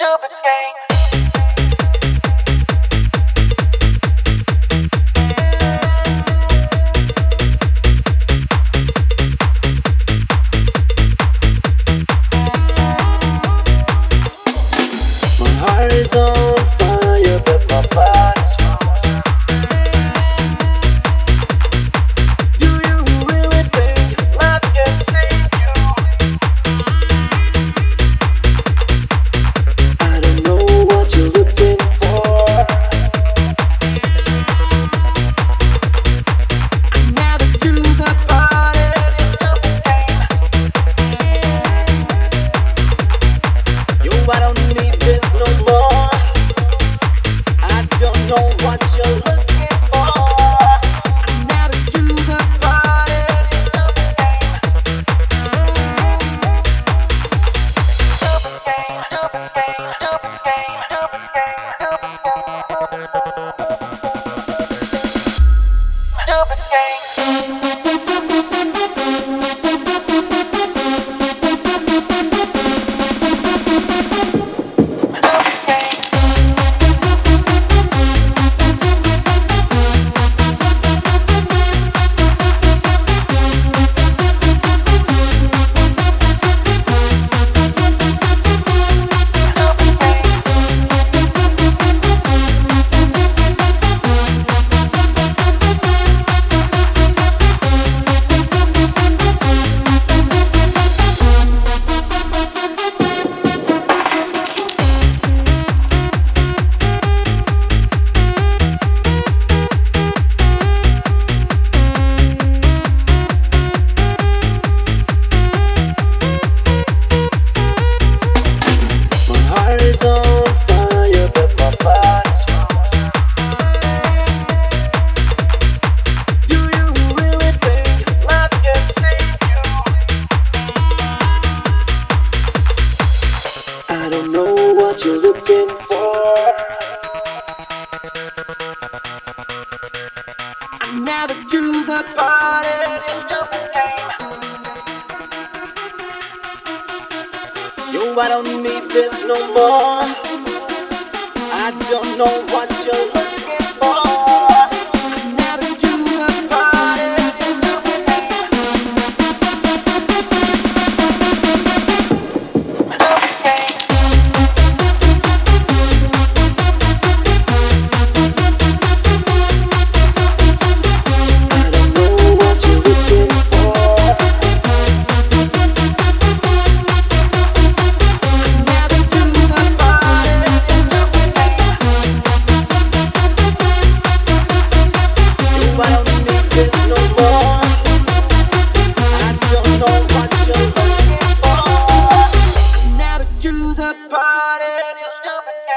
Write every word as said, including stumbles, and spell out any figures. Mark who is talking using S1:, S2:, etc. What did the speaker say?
S1: Stupid gang. My heart is on fire, but my body's frozen. Do you really think love can save you? I don't know what you're looking for. I never choose a part in this stupid game. Yo, I don't need this no more. I don't know what you're looking for. I never choose a part in this stupid game. Stupid game, stupid game, stupid game, stupid game, stupid game. My heart is on fire, but my body's frozen. Do you really think love can save you? I don't know what you're looking for. I never choose a part in this stupid game. Yo, I don't need this no more. I don't know what you're looking for. I never choose a part in this stupid game. Stupid game. I don't know what you're looking for. Never choose a part in this stupid game. Yo, I don't need this no more. I don't know what you're looking for. Never choose a part in this stupid